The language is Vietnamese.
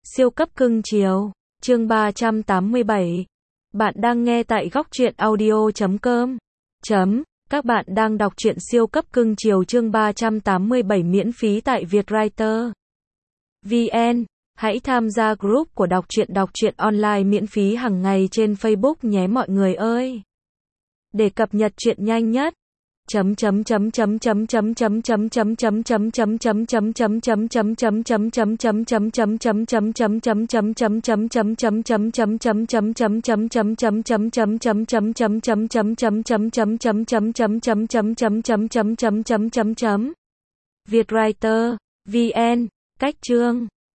Siêu cấp cưng chiều, chương 387. Bạn đang nghe tại góc truyện audio.com. Các bạn đang đọc truyện siêu cấp cưng chiều chương 387 miễn phí tại Vietwriter VN. Hãy tham gia group của đọc truyện online miễn phí hàng ngày trên Facebook nhé mọi người ơi. Để cập nhật truyện nhanh nhất. Vietwriter VN. Cách chương